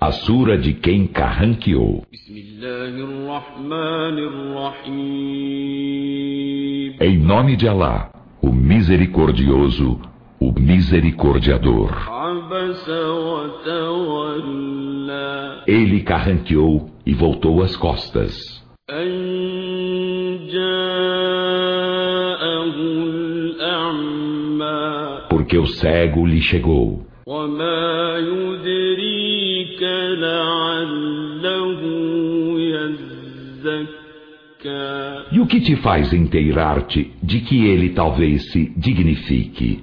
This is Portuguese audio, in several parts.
A sura de quem carranqueou. Em nome de Alá, o misericordioso, o misericordiador. Ele carranqueou e voltou as costas. Porque o cego lhe chegou. E o que te faz inteirar-te de que ele talvez se dignifique?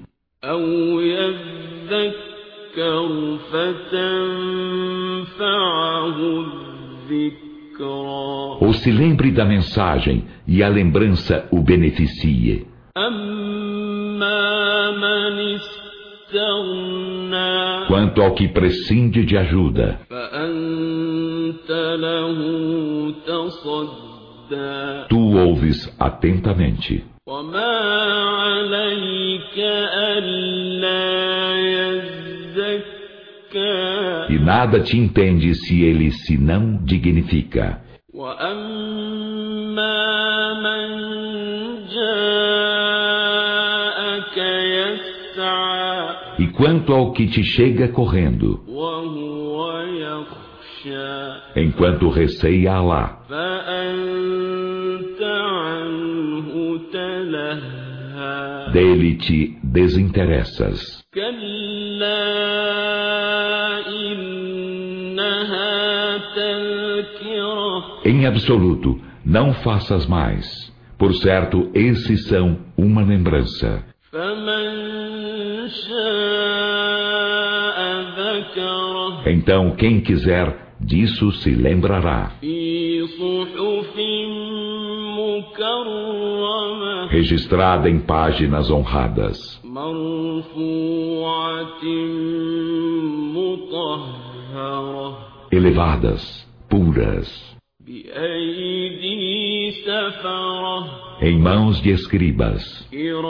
Ou se lembre da mensagem e a lembrança o beneficie. Quanto ao que prescinde de ajuda, tu ouves atentamente. E nada te impede se ele se não dignifica. E quanto ao que te chega correndo, enquanto receia Alá, dele te desinteressas. Em absoluto, não faças mais. Por certo, esses são uma lembrança. Então, quem quiser, disso se lembrará. Registrada em páginas honradas. Elevadas, puras. Em mãos de escribas.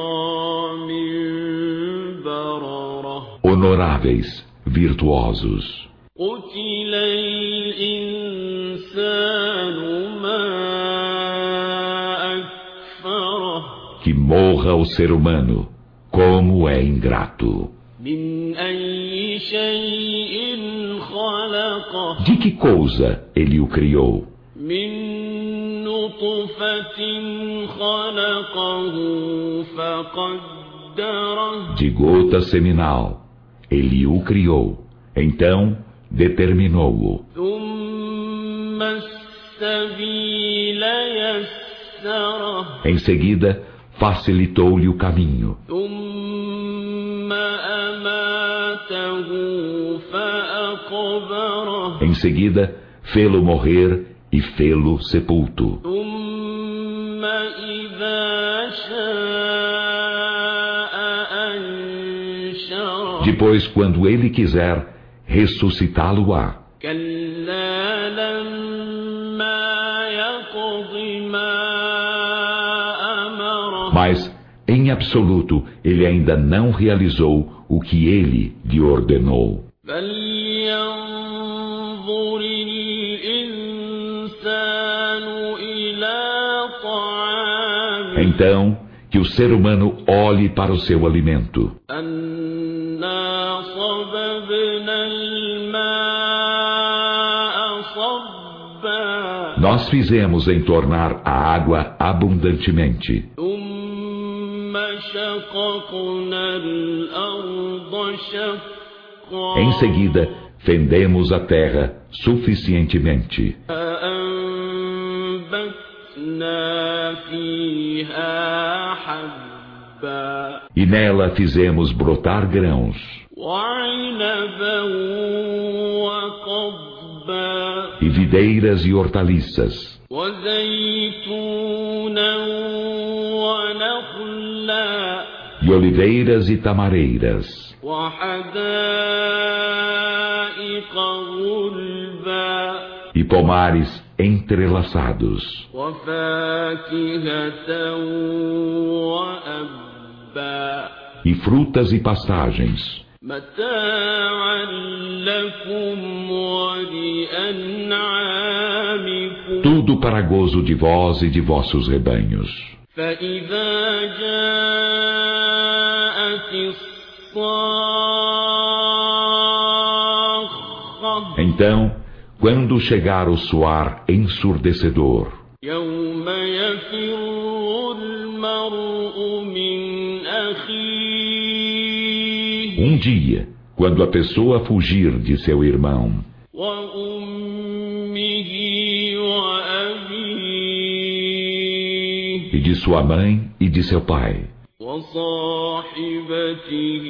Honoráveis, virtuosos. Que morra o ser humano, como é ingrato. De que coisa ele o criou? De gota seminal, ele o criou, então determinou-o. Em seguida, facilitou-lhe o caminho. Em seguida, fê-lo morrer e fê-lo sepulto. Depois, quando ele quiser, ressuscitá-lo-á. Mas, em absoluto, ele ainda não realizou o que ele lhe ordenou. Então, que o ser humano olhe para o seu alimento. Nós fizemos entornar a água abundantemente. Em seguida, fendemos a terra suficientemente. E nela fizemos brotar grãos. E videiras e hortaliças. E oliveiras e tamareiras. E pomares entrelaçados. E frutas e pastagens. لأنعامكم Tudo para gozo de vós e de vossos rebanhos. فإذا جاءت الصاخة Então, quando chegar o soar ensurdecedor, يوم يفر المرء من أخيه dia, quando a pessoa fugir de seu irmão, وأمه وأبيه e de sua mãe e de seu pai, وصاحبته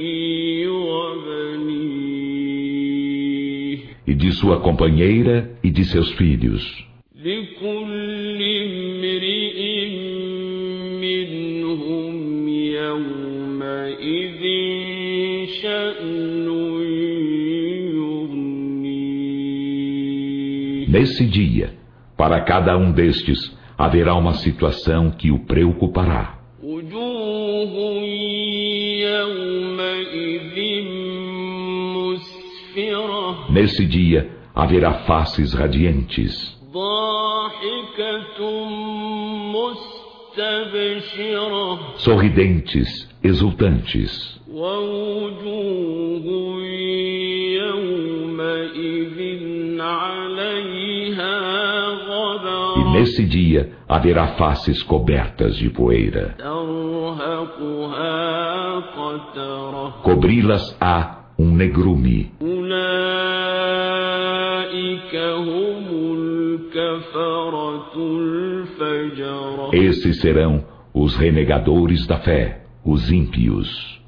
وبنيه e de sua companheira e de seus filhos, لكل امرئ منهم يومئذ شأن يغنيه. nesse dia, para cada um destes, haverá uma situação que o preocupará. وجوه يومئذ مسفرة Nesse dia, haverá faces radiantes, ضاحكة مستبشرة sorridentes, exultantes, ووجوه يومئذ عليها e غبرة nesse dia haverá faces cobertas de poeira. ترهقها قترة Cobri-las-á negrume. أولئك هم الكفرة الفجرة Esses serão os renegadores da fé, os ímpios.